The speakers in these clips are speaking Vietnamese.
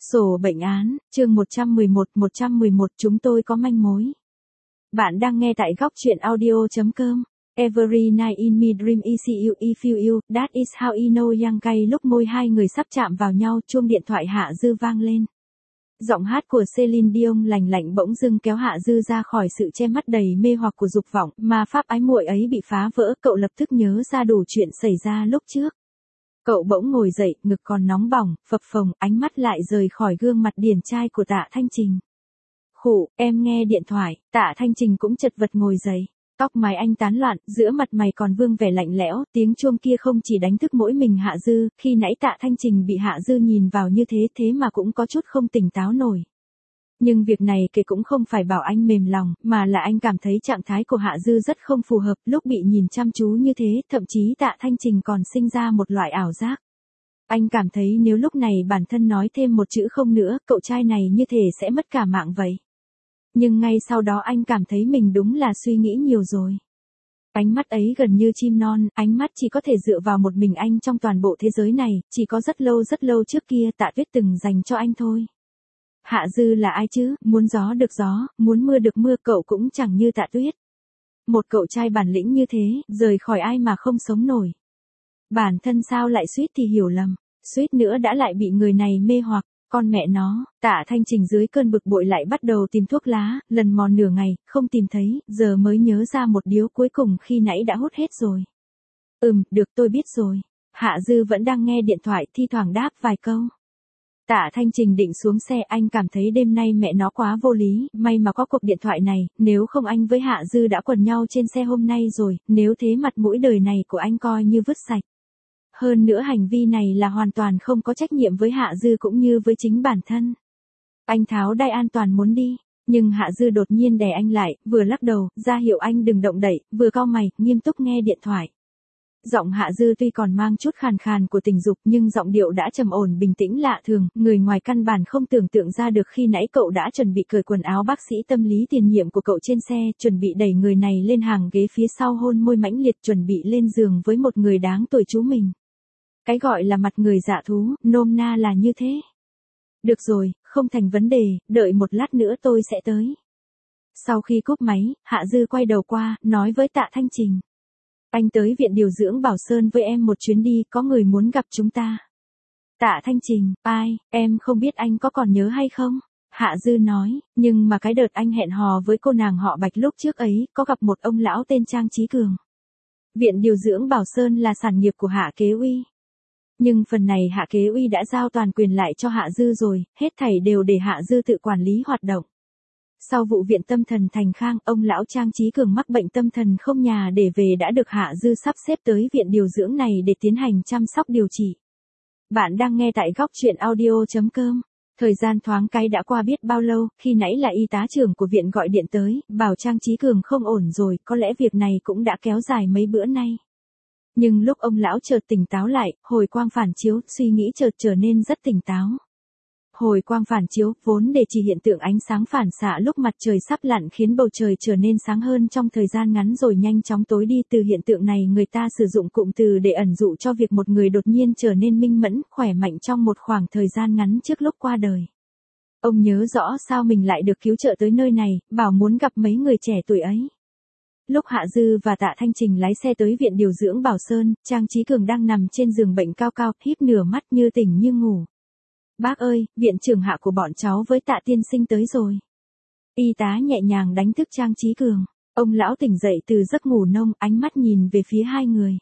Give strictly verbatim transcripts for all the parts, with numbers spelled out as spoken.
Sổ bệnh án, chương một trăm mười một, một trăm mười một chúng tôi có manh mối. Bạn đang nghe tại góc truyện audio.com. Every night in my dream I see you, I feel you, that is how I know young gay. Lúc môi hai người sắp chạm vào nhau, chuông điện thoại Hạ Dư vang lên. Giọng hát của Celine Dion lành lạnh bỗng dưng kéo Hạ Dư ra khỏi sự che mắt đầy mê hoặc của dục vọng, mà pháp ái muội ấy bị phá vỡ. Cậu lập tức nhớ ra đủ chuyện xảy ra lúc trước. Cậu bỗng ngồi dậy, ngực còn nóng bỏng, phập phồng, ánh mắt lại rời khỏi gương mặt điển trai của Tạ Thanh Trình. Khụ, em nghe điện thoại. Tạ Thanh Trình cũng chật vật ngồi dậy. Tóc mái anh tán loạn, giữa mặt mày còn vương vẻ lạnh lẽo, tiếng chuông kia không chỉ đánh thức mỗi mình Hạ Dư, khi nãy Tạ Thanh Trình bị Hạ Dư nhìn vào như thế thế mà cũng có chút không tỉnh táo nổi. Nhưng việc này kể cũng không phải bảo anh mềm lòng, mà là anh cảm thấy trạng thái của Hạ Dư rất không phù hợp, lúc bị nhìn chăm chú như thế, thậm chí Tạ Thanh Trình còn sinh ra một loại ảo giác. Anh cảm thấy nếu lúc này bản thân nói thêm một chữ không nữa, cậu trai này như thể sẽ mất cả mạng vậy. Nhưng ngay sau đó anh cảm thấy mình đúng là suy nghĩ nhiều rồi. Ánh mắt ấy gần như chim non, ánh mắt chỉ có thể dựa vào một mình anh trong toàn bộ thế giới này, chỉ có rất lâu rất lâu trước kia Tạ Tuyết từng dành cho anh thôi. Hạ Dư là ai chứ, muốn gió được gió, muốn mưa được mưa, cậu cũng chẳng như Tạ Tuyết. Một cậu trai bản lĩnh như thế, rời khỏi ai mà không sống nổi. Bản thân sao lại suýt thì hiểu lầm, suýt nữa đã lại bị người này mê hoặc, con mẹ nó. Tạ Thanh Trình dưới cơn bực bội lại bắt đầu tìm thuốc lá, lần mò nửa ngày, không tìm thấy, giờ mới nhớ ra một điếu cuối cùng khi nãy đã hút hết rồi. Ừm, được tôi biết rồi. Hạ Dư vẫn đang nghe điện thoại, thi thoảng đáp vài câu. Tạ Thanh Trình định xuống xe, anh cảm thấy đêm nay mẹ nó quá vô lý, may mà có cuộc điện thoại này, nếu không anh với Hạ Dư đã quần nhau trên xe hôm nay rồi, nếu thế mặt mũi đời này của anh coi như vứt sạch. Hơn nữa hành vi này là hoàn toàn không có trách nhiệm với Hạ Dư cũng như với chính bản thân. Anh tháo đai an toàn muốn đi, nhưng Hạ Dư đột nhiên đè anh lại, vừa lắc đầu, ra hiệu anh đừng động đậy, vừa cau mày, nghiêm túc nghe điện thoại. Giọng Hạ Dư tuy còn mang chút khàn khàn của tình dục nhưng giọng điệu đã trầm ổn bình tĩnh lạ thường, người ngoài căn bản không tưởng tượng ra được khi nãy cậu đã chuẩn bị cởi quần áo bác sĩ tâm lý tiền nhiệm của cậu trên xe, chuẩn bị đẩy người này lên hàng ghế phía sau hôn môi mãnh liệt, chuẩn bị lên giường với một người đáng tuổi chú mình. Cái gọi là mặt người dạ thú, nôm na là như thế. Được rồi, không thành vấn đề, đợi một lát nữa tôi sẽ tới. Sau khi cúp máy, Hạ Dư quay đầu qua, nói với Tạ Thanh Trình. Anh tới viện điều dưỡng Bảo Sơn với em một chuyến đi, có người muốn gặp chúng ta. Tạ Thanh Trình, ai, em không biết anh có còn nhớ hay không? Hạ Dư nói, nhưng mà cái đợt anh hẹn hò với cô nàng họ Bạch lúc trước ấy, có gặp một ông lão tên Trang Chí Cường. Viện điều dưỡng Bảo Sơn là sản nghiệp của Hạ Kế Uy. Nhưng phần này Hạ Kế Uy đã giao toàn quyền lại cho Hạ Dư rồi, hết thảy đều để Hạ Dư tự quản lý hoạt động. Sau vụ viện tâm thần Thành Khang, ông lão Trang Chí Cường mắc bệnh tâm thần không nhà để về đã được Hạ Dư sắp xếp tới viện điều dưỡng này để tiến hành chăm sóc điều trị. Bạn đang nghe tại góc truyện audio.com. Thời gian thoáng cái đã qua biết bao lâu, khi nãy là y tá trưởng của viện gọi điện tới, bảo Trang Chí Cường không ổn rồi, có lẽ việc này cũng đã kéo dài mấy bữa nay. Nhưng lúc ông lão chợt tỉnh táo lại, hồi quang phản chiếu, suy nghĩ chợt trở nên rất tỉnh táo. Hồi quang phản chiếu, vốn để chỉ hiện tượng ánh sáng phản xạ lúc mặt trời sắp lặn khiến bầu trời trở nên sáng hơn trong thời gian ngắn rồi nhanh chóng tối đi. Từ hiện tượng này người ta sử dụng cụm từ để ẩn dụ cho việc một người đột nhiên trở nên minh mẫn, khỏe mạnh trong một khoảng thời gian ngắn trước lúc qua đời. Ông nhớ rõ sao mình lại được cứu trợ tới nơi này, bảo muốn gặp mấy người trẻ tuổi ấy. Lúc Hạ Dư và Tạ Thanh Trình lái xe tới viện điều dưỡng Bảo Sơn, Trang Chí Cường đang nằm trên giường bệnh cao cao, híp nửa mắt như tỉnh như ngủ. Bác ơi, viện trưởng Hạ của bọn cháu với Tạ tiên sinh tới rồi. Y tá nhẹ nhàng đánh thức Trang Chí Cường. Ông lão tỉnh dậy từ giấc ngủ nông, ánh mắt nhìn về phía hai người.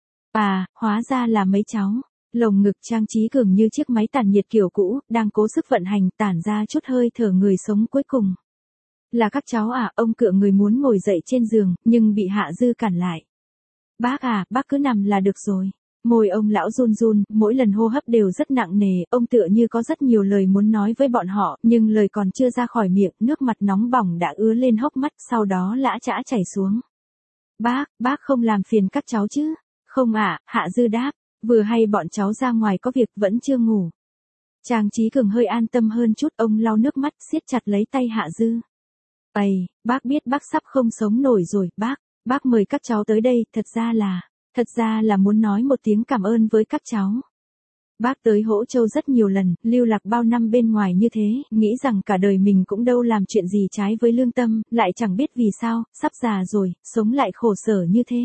À, hóa ra là mấy cháu. Lồng ngực Trang Chí Cường như chiếc máy tản nhiệt kiểu cũ, đang cố sức vận hành, tản ra chút hơi thở người sống cuối cùng. Là các cháu à, ông cựa người muốn ngồi dậy trên giường, nhưng bị Hạ Dư cản lại. Bác à, bác cứ nằm là được rồi. Môi ông lão run run, mỗi lần hô hấp đều rất nặng nề, ông tựa như có rất nhiều lời muốn nói với bọn họ, nhưng lời còn chưa ra khỏi miệng, nước mặt nóng bỏng đã ứa lên hốc mắt, sau đó lã chã chảy xuống. Bác, bác không làm phiền các cháu chứ? Không ạ, à, Hạ Dư đáp, vừa hay bọn cháu ra ngoài có việc vẫn chưa ngủ. Trang Chí Cường hơi an tâm hơn chút, ông lau nước mắt, siết chặt lấy tay Hạ Dư. Ây, bác biết bác sắp không sống nổi rồi, bác, bác mời các cháu tới đây, thật ra là, thật ra là muốn nói một tiếng cảm ơn với các cháu. Bác tới Hỗ Châu rất nhiều lần, lưu lạc bao năm bên ngoài như thế, nghĩ rằng cả đời mình cũng đâu làm chuyện gì trái với lương tâm, lại chẳng biết vì sao, sắp già rồi, sống lại khổ sở như thế.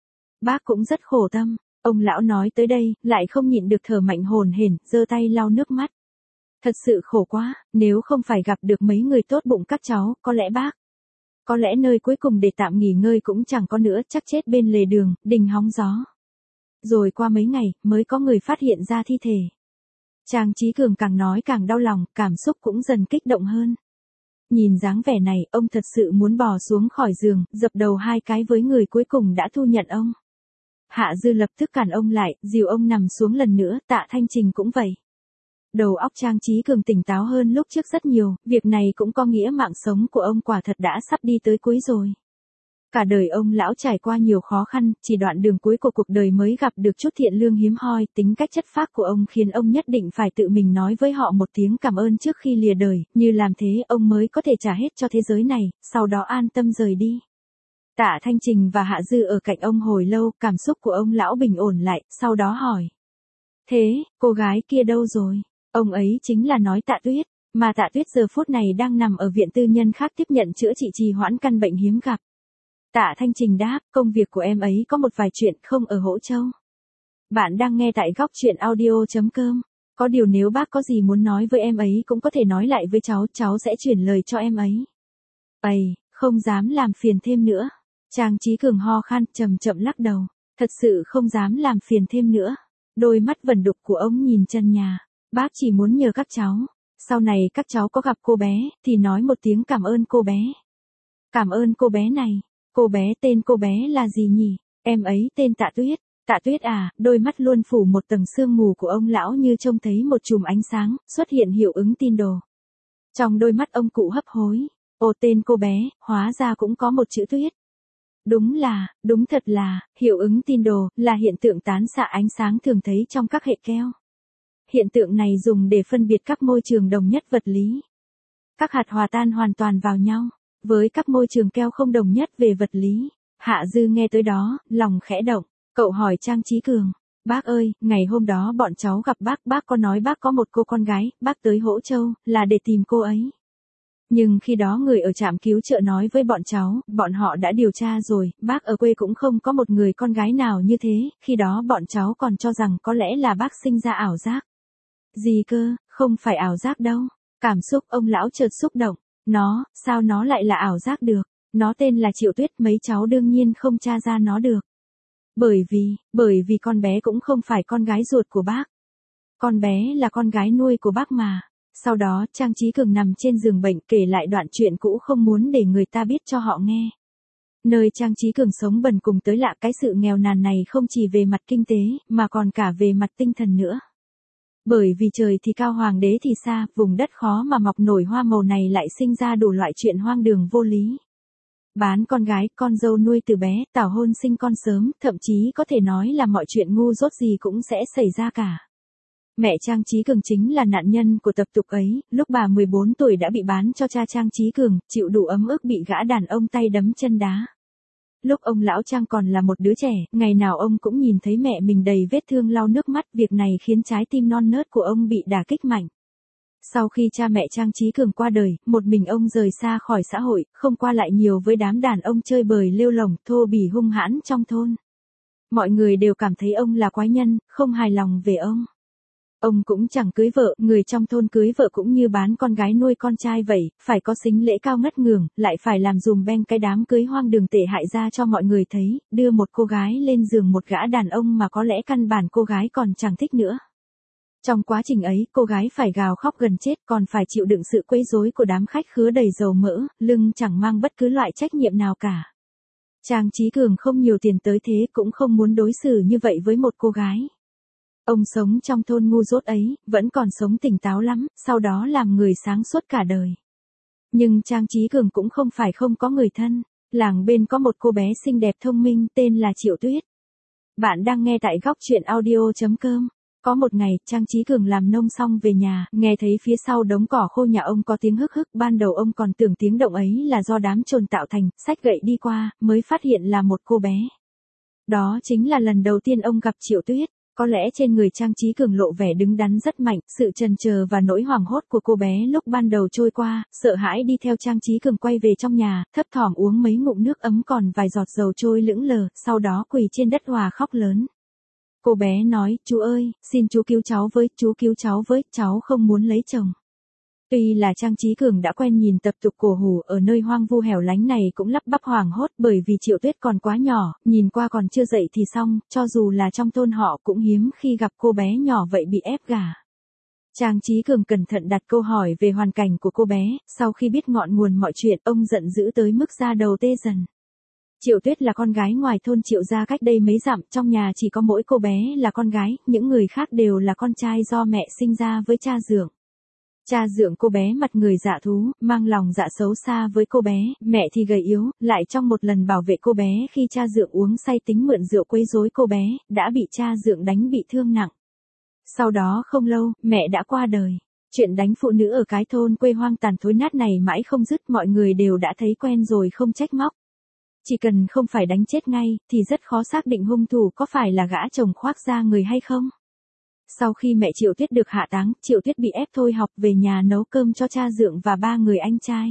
Bác cũng rất khổ tâm, ông lão nói tới đây, lại không nhịn được thở mạnh hổn hển, giơ tay lau nước mắt. Thật sự khổ quá, nếu không phải gặp được mấy người tốt bụng các cháu, có lẽ bác. Có lẽ nơi cuối cùng để tạm nghỉ ngơi cũng chẳng có nữa, chắc chết bên lề đường, đình hóng gió. Rồi qua mấy ngày, mới có người phát hiện ra thi thể. Trang Chí Cường càng nói càng đau lòng, cảm xúc cũng dần kích động hơn. Nhìn dáng vẻ này, ông thật sự muốn bò xuống khỏi giường, dập đầu hai cái với người cuối cùng đã thu nhận ông. Hạ Dư lập tức cản ông lại, dìu ông nằm xuống lần nữa, Tạ Thanh Trình cũng vậy. Đầu óc Trang Chí Cường tỉnh táo hơn lúc trước rất nhiều, việc này cũng có nghĩa mạng sống của ông quả thật đã sắp đi tới cuối rồi. Cả đời ông lão trải qua nhiều khó khăn, chỉ đoạn đường cuối của cuộc đời mới gặp được chút thiện lương hiếm hoi, tính cách chất phác của ông khiến ông nhất định phải tự mình nói với họ một tiếng cảm ơn trước khi lìa đời, như làm thế ông mới có thể trả hết cho thế giới này, sau đó an tâm rời đi. Tạ Thanh Trình và Hạ Dư ở cạnh ông hồi lâu, cảm xúc của ông lão bình ổn lại, sau đó hỏi. Thế, cô gái kia đâu rồi? Ông ấy chính là nói Tạ Tuyết, mà Tạ Tuyết giờ phút này đang nằm ở viện tư nhân khác tiếp nhận chữa trị trì hoãn căn bệnh hiếm gặp. Tạ Thanh Trình đáp, công việc của em ấy có một vài chuyện không ở Hỗ Châu. Bạn đang nghe tại góc chuyện audio chấm com. Có điều nếu bác có gì muốn nói với em ấy cũng có thể nói lại với cháu, cháu sẽ chuyển lời cho em ấy. Ây, không dám làm phiền thêm nữa. Trang Chí Cường ho khan, chậm chậm lắc đầu. Thật sự không dám làm phiền thêm nữa. Đôi mắt vẩn đục của ông nhìn chân nhà. Bác chỉ muốn nhờ các cháu. Sau này các cháu có gặp cô bé, thì nói một tiếng cảm ơn cô bé. Cảm ơn cô bé này. Cô bé tên cô bé là gì nhỉ? Em ấy tên Tạ Tuyết. Tạ Tuyết à, đôi mắt luôn phủ một tầng sương mù của ông lão như trông thấy một chùm ánh sáng, xuất hiện hiệu ứng tin đồ. Trong đôi mắt ông cụ hấp hối. Ồ, tên cô bé, hóa ra cũng có một chữ Tuyết. Đúng là, đúng thật là, hiệu ứng tin đồ, là hiện tượng tán xạ ánh sáng thường thấy trong các hệ keo. Hiện tượng này dùng để phân biệt các môi trường đồng nhất vật lý. Các hạt hòa tan hoàn toàn vào nhau, với các môi trường keo không đồng nhất về vật lý. Hạ Dư nghe tới đó, lòng khẽ động, cậu hỏi Trang Chí Cường. Bác ơi, ngày hôm đó bọn cháu gặp bác, bác có nói bác có một cô con gái, bác tới Hỗ Châu, là để tìm cô ấy. Nhưng khi đó người ở trạm cứu trợ nói với bọn cháu, bọn họ đã điều tra rồi, bác ở quê cũng không có một người con gái nào như thế, khi đó bọn cháu còn cho rằng có lẽ là bác sinh ra ảo giác. Gì cơ, không phải ảo giác đâu. Cảm xúc ông lão chợt xúc động. Nó, sao nó lại là ảo giác được? Nó tên là Triệu Tuyết, mấy cháu đương nhiên không tra ra nó được. Bởi vì, bởi vì con bé cũng không phải con gái ruột của bác. Con bé là con gái nuôi của bác mà. Sau đó, Trang Chí Cường nằm trên giường bệnh kể lại đoạn chuyện cũ không muốn để người ta biết cho họ nghe. Nơi Trang Chí Cường sống bần cùng tới lạ, cái sự nghèo nàn này không chỉ về mặt kinh tế, mà còn cả về mặt tinh thần nữa. Bởi vì trời thì cao hoàng đế thì xa, vùng đất khó mà mọc nổi hoa màu này lại sinh ra đủ loại chuyện hoang đường vô lý. Bán con gái, con dâu nuôi từ bé, tảo hôn sinh con sớm, thậm chí có thể nói là mọi chuyện ngu dốt gì cũng sẽ xảy ra cả. Mẹ Trang Chí Cường chính là nạn nhân của tập tục ấy, lúc bà mười bốn tuổi đã bị bán cho cha Trang Chí Cường, chịu đủ ấm ức bị gã đàn ông tay đấm chân đá. Lúc ông lão Trang còn là một đứa trẻ, ngày nào ông cũng nhìn thấy mẹ mình đầy vết thương lau nước mắt, việc này khiến trái tim non nớt của ông bị đả kích mạnh. Sau khi cha mẹ Trang Chí Cường qua đời, một mình ông rời xa khỏi xã hội, không qua lại nhiều với đám đàn ông chơi bời lêu lổng, thô bỉ hung hãn trong thôn. Mọi người đều cảm thấy ông là quái nhân, không hài lòng về ông. Ông cũng chẳng cưới vợ, người trong thôn cưới vợ cũng như bán con gái nuôi con trai vậy, phải có sính lễ cao ngất ngường, lại phải làm dùm beng cái đám cưới hoang đường tệ hại ra cho mọi người thấy, đưa một cô gái lên giường một gã đàn ông mà có lẽ căn bản cô gái còn chẳng thích nữa. Trong quá trình ấy, cô gái phải gào khóc gần chết, còn phải chịu đựng sự quấy rối của đám khách khứa đầy dầu mỡ, lưng chẳng mang bất cứ loại trách nhiệm nào cả. Trang Chí Cường không nhiều tiền tới thế cũng không muốn đối xử như vậy với một cô gái. Ông sống trong thôn ngu dốt ấy, vẫn còn sống tỉnh táo lắm, sau đó làm người sáng suốt cả đời. Nhưng Trang Chí Cường cũng không phải không có người thân, làng bên có một cô bé xinh đẹp thông minh tên là Triệu Tuyết. Bạn đang nghe tại góc chuyện audio chấm com. Có một ngày, Trang Chí Cường làm nông xong về nhà, nghe thấy phía sau đống cỏ khô nhà ông có tiếng hức hức, ban đầu ông còn tưởng tiếng động ấy là do đám chồn tạo thành, xách gậy đi qua, mới phát hiện là một cô bé. Đó chính là lần đầu tiên ông gặp Triệu Tuyết. Có lẽ trên người Trang Chí Cường lộ vẻ đứng đắn rất mạnh, sự chần chờ và nỗi hoảng hốt của cô bé lúc ban đầu trôi qua, sợ hãi đi theo Trang Chí Cường quay về trong nhà, thấp thỏm uống mấy ngụm nước ấm còn vài giọt dầu trôi lững lờ, sau đó quỳ trên đất hòa khóc lớn. Cô bé nói, chú ơi, xin chú cứu cháu với, chú cứu cháu với, cháu không muốn lấy chồng. Tuy là Trang Chí Cường đã quen nhìn tập tục cổ hủ ở nơi hoang vu hẻo lánh này cũng lắp bắp hoảng hốt bởi vì Triệu Tuyết còn quá nhỏ, nhìn qua còn chưa dậy thì xong, cho dù là trong thôn họ cũng hiếm khi gặp cô bé nhỏ vậy bị ép gả. Trang Chí Cường cẩn thận đặt câu hỏi về hoàn cảnh của cô bé, sau khi biết ngọn nguồn mọi chuyện ông giận dữ tới mức da đầu tê dần. Triệu Tuyết là con gái ngoài thôn Triệu gia cách đây mấy dặm, trong nhà chỉ có mỗi cô bé là con gái, những người khác đều là con trai do mẹ sinh ra với cha dượng. Cha dượng cô bé mặt người dạ thú, mang lòng dạ xấu xa với cô bé, mẹ thì gầy yếu, lại trong một lần bảo vệ cô bé khi cha dượng uống say tính mượn rượu quấy rối cô bé, đã bị cha dượng đánh bị thương nặng. Sau đó không lâu, mẹ đã qua đời. Chuyện đánh phụ nữ ở cái thôn quê hoang tàn thối nát này mãi không dứt, mọi người đều đã thấy quen rồi không trách móc. Chỉ cần không phải đánh chết ngay, thì rất khó xác định hung thủ có phải là gã chồng khoác da người hay không. Sau khi mẹ Triệu Tuyết được hạ táng, Triệu Tuyết bị ép thôi học về nhà nấu cơm cho cha dượng và ba người anh trai.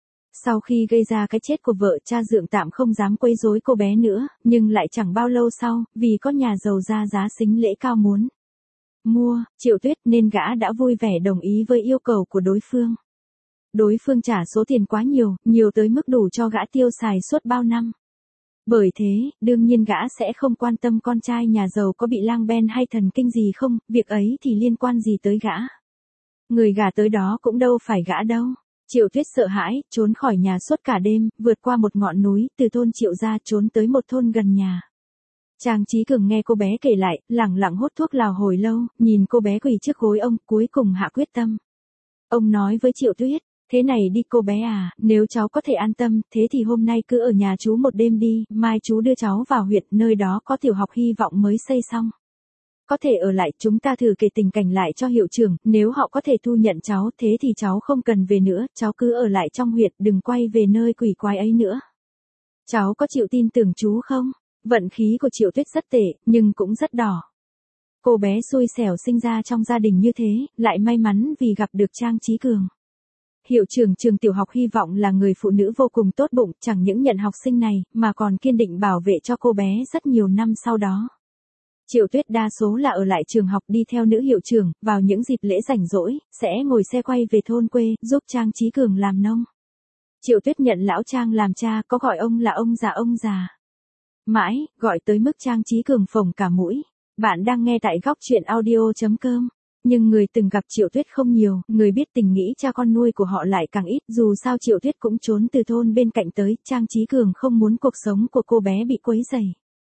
Sau khi gây ra cái chết của vợ, cha dượng tạm không dám quấy rối cô bé nữa, nhưng lại chẳng bao lâu sau, vì có nhà giàu ra giá sính lễ cao muốn mua, Triệu Tuyết nên gã đã vui vẻ đồng ý với yêu cầu của đối phương. Đối phương trả số tiền quá nhiều, nhiều tới mức đủ cho gã tiêu xài suốt bao năm. Bởi thế, đương nhiên gã sẽ không quan tâm con trai nhà giàu có bị lang ben hay thần kinh gì không, việc ấy thì liên quan gì tới gã. Người gả tới đó cũng đâu phải gã đâu. Triệu Tuyết sợ hãi, trốn khỏi nhà suốt cả đêm, vượt qua một ngọn núi, từ thôn Triệu ra trốn tới một thôn gần nhà. Trang Chí Cường nghe cô bé kể lại, lẳng lặng hút thuốc lào hồi lâu, nhìn cô bé quỳ trước gối ông, cuối cùng hạ quyết tâm. Ông nói với Triệu Tuyết, thế này đi cô bé à, nếu cháu có thể an tâm, thế thì hôm nay cứ ở nhà chú một đêm đi, mai chú đưa cháu vào huyện, nơi đó có tiểu học hy vọng mới xây xong. Có thể ở lại, chúng ta thử kể tình cảnh lại cho hiệu trưởng, nếu họ có thể thu nhận cháu, thế thì cháu không cần về nữa, cháu cứ ở lại trong huyện, đừng quay về nơi quỷ quái ấy nữa. Cháu có chịu tin tưởng chú không? Vận khí của Triệu Tuyết rất tệ, nhưng cũng rất đỏ. Cô bé xui xẻo sinh ra trong gia đình như thế, lại may mắn vì gặp được Trang Chí Cường. Hiệu trưởng trường tiểu học hy vọng là người phụ nữ vô cùng tốt bụng, chẳng những nhận học sinh này, mà còn kiên định bảo vệ cho cô bé rất nhiều năm sau đó. Triệu Tuyết đa số là ở lại trường học đi theo nữ hiệu trưởng, vào những dịp lễ rảnh rỗi, sẽ ngồi xe quay về thôn quê, giúp Trang Chí Cường làm nông. Triệu Tuyết nhận lão Trang làm cha, có gọi ông là ông già ông già. Mãi, gọi tới mức Trang Chí Cường phồng cả mũi. Bạn đang nghe tại góc truyện audio chấm com. Nhưng người từng gặp Triệu Tuyết không nhiều, người biết tình nghĩ cha con nuôi của họ lại càng ít, dù sao Triệu Tuyết cũng trốn từ thôn bên cạnh tới, Trang Chí Cường không muốn cuộc sống của cô bé bị quấy rầy.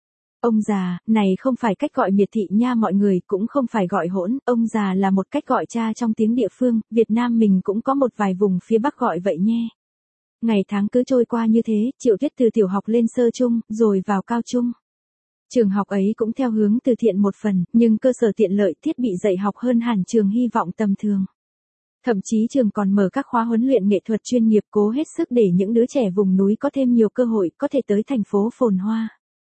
Ông già, này không phải cách gọi miệt thị nha mọi người, cũng không phải gọi hỗn, ông già là một cách gọi cha trong tiếng địa phương, Việt Nam mình cũng có một vài vùng phía Bắc gọi vậy nhé. Ngày tháng cứ trôi qua như thế, Triệu Tuyết từ tiểu học lên sơ trung, rồi vào cao trung. Trường học ấy cũng theo hướng từ thiện một phần, nhưng cơ sở tiện lợi thiết bị dạy học hơn hẳn trường hy vọng tầm thường. Thậm chí trường còn mở các khóa huấn luyện nghệ thuật chuyên nghiệp cố hết sức để những đứa trẻ vùng núi có thêm nhiều cơ hội có thể tới thành phố phồn hoa.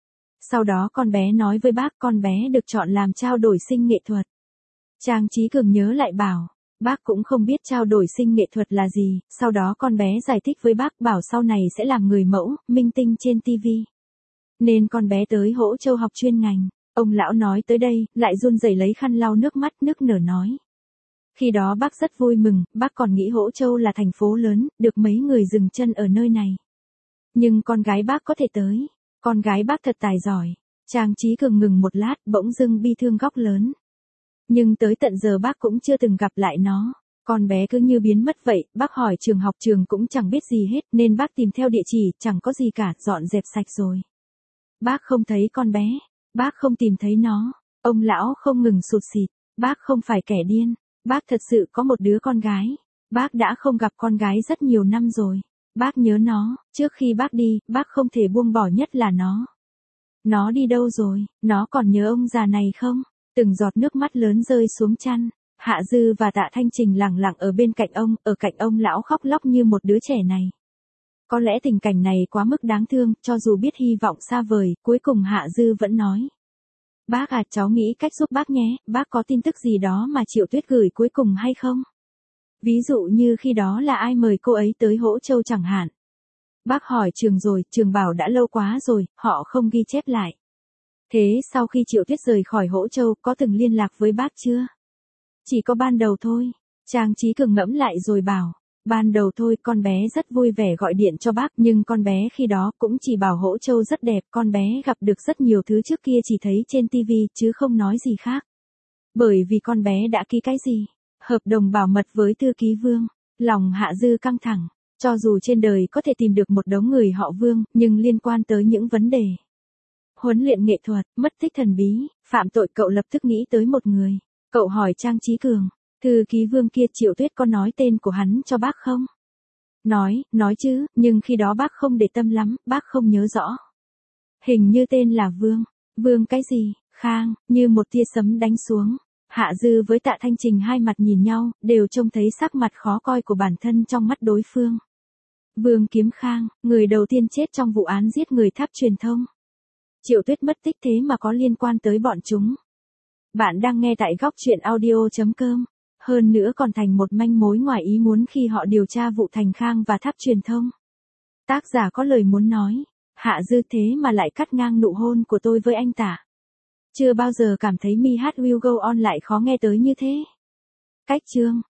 Sau đó con bé nói với bác con bé được chọn làm trao đổi sinh nghệ thuật. Trang Chí Cường nhớ lại bảo, bác cũng không biết trao đổi sinh nghệ thuật là gì, sau đó con bé giải thích với bác bảo sau này sẽ làm người mẫu, minh tinh trên ti vi. Nên con bé tới Hỗ Châu học chuyên ngành. Ông lão nói tới đây, lại run rẩy lấy khăn lau nước mắt nức nở nói. Khi đó bác rất vui mừng, bác còn nghĩ Hỗ Châu là thành phố lớn, được mấy người dừng chân ở nơi này. Nhưng con gái bác có thể tới. Con gái bác thật tài giỏi. Trang Chí Cường ngừng một lát, bỗng dưng bi thương góc lớn. Nhưng tới tận giờ bác cũng chưa từng gặp lại nó. Con bé cứ như biến mất vậy, bác hỏi trường học trường cũng chẳng biết gì hết, nên bác tìm theo địa chỉ, chẳng có gì cả, dọn dẹp sạch rồi. Bác không thấy con bé, bác không tìm thấy nó. Ông lão không ngừng sụt sịt, bác không phải kẻ điên, bác thật sự có một đứa con gái. Bác đã không gặp con gái rất nhiều năm rồi. Bác nhớ nó, trước khi bác đi, bác không thể buông bỏ nhất là nó. Nó đi đâu rồi, nó còn nhớ ông già này không? Từng giọt nước mắt lớn rơi xuống chăn. Hạ Dư và Tạ Thanh Trình lặng lặng ở bên cạnh ông, ở cạnh ông lão khóc lóc như một đứa trẻ này. Có lẽ tình cảnh này quá mức đáng thương, cho dù biết hy vọng xa vời, cuối cùng Hạ Dư vẫn nói. Bác à, cháu nghĩ cách giúp bác nhé, bác có tin tức gì đó mà Triệu Tuyết gửi cuối cùng hay không? Ví dụ như khi đó là ai mời cô ấy tới Hỗ Châu chẳng hạn. Bác hỏi Trường rồi, Trường bảo đã lâu quá rồi, họ không ghi chép lại. Thế sau khi Triệu Tuyết rời khỏi Hỗ Châu, có từng liên lạc với bác chưa? Chỉ có ban đầu thôi. Trang Trí Cường ngẫm lại rồi bảo. Ban đầu thôi, con bé rất vui vẻ gọi điện cho bác, nhưng con bé khi đó cũng chỉ bảo Hỗ Châu rất đẹp, con bé gặp được rất nhiều thứ trước kia chỉ thấy trên tivi, chứ không nói gì khác. Bởi vì con bé đã ký cái gì? Hợp đồng bảo mật với thư ký Vương. Lòng Hạ Dư căng thẳng. Cho dù trên đời có thể tìm được một đống người họ Vương, nhưng liên quan tới những vấn đề huấn luyện nghệ thuật, mất tích thần bí, phạm tội, cậu lập tức nghĩ tới một người. Cậu hỏi Trang Trí Cường, thư ký Vương kia Triệu Tuyết có nói tên của hắn cho bác không? Nói, nói chứ, nhưng khi đó bác không để tâm lắm, bác không nhớ rõ. Hình như tên là Vương. Vương cái gì? Khang, như một tia sấm đánh xuống. Hạ Dư với Tạ Thanh Trình hai mặt nhìn nhau, đều trông thấy sắc mặt khó coi của bản thân trong mắt đối phương. Vương Kiếm Khang, người đầu tiên chết trong vụ án giết người Tháp Truyền Thông. Triệu Tuyết mất tích thế mà có liên quan tới bọn chúng. Bạn đang nghe tại góc truyện audio chấm com. Hơn nữa còn thành một manh mối ngoài ý muốn khi họ điều tra vụ Thành Khang và Tháp Truyền Thông. Tác giả có lời muốn nói. Hạ Dư thế mà lại cắt ngang nụ hôn của tôi với anh ta. Chưa bao giờ cảm thấy Mi Hát Will Go On lại khó nghe tới như thế. Cách chương.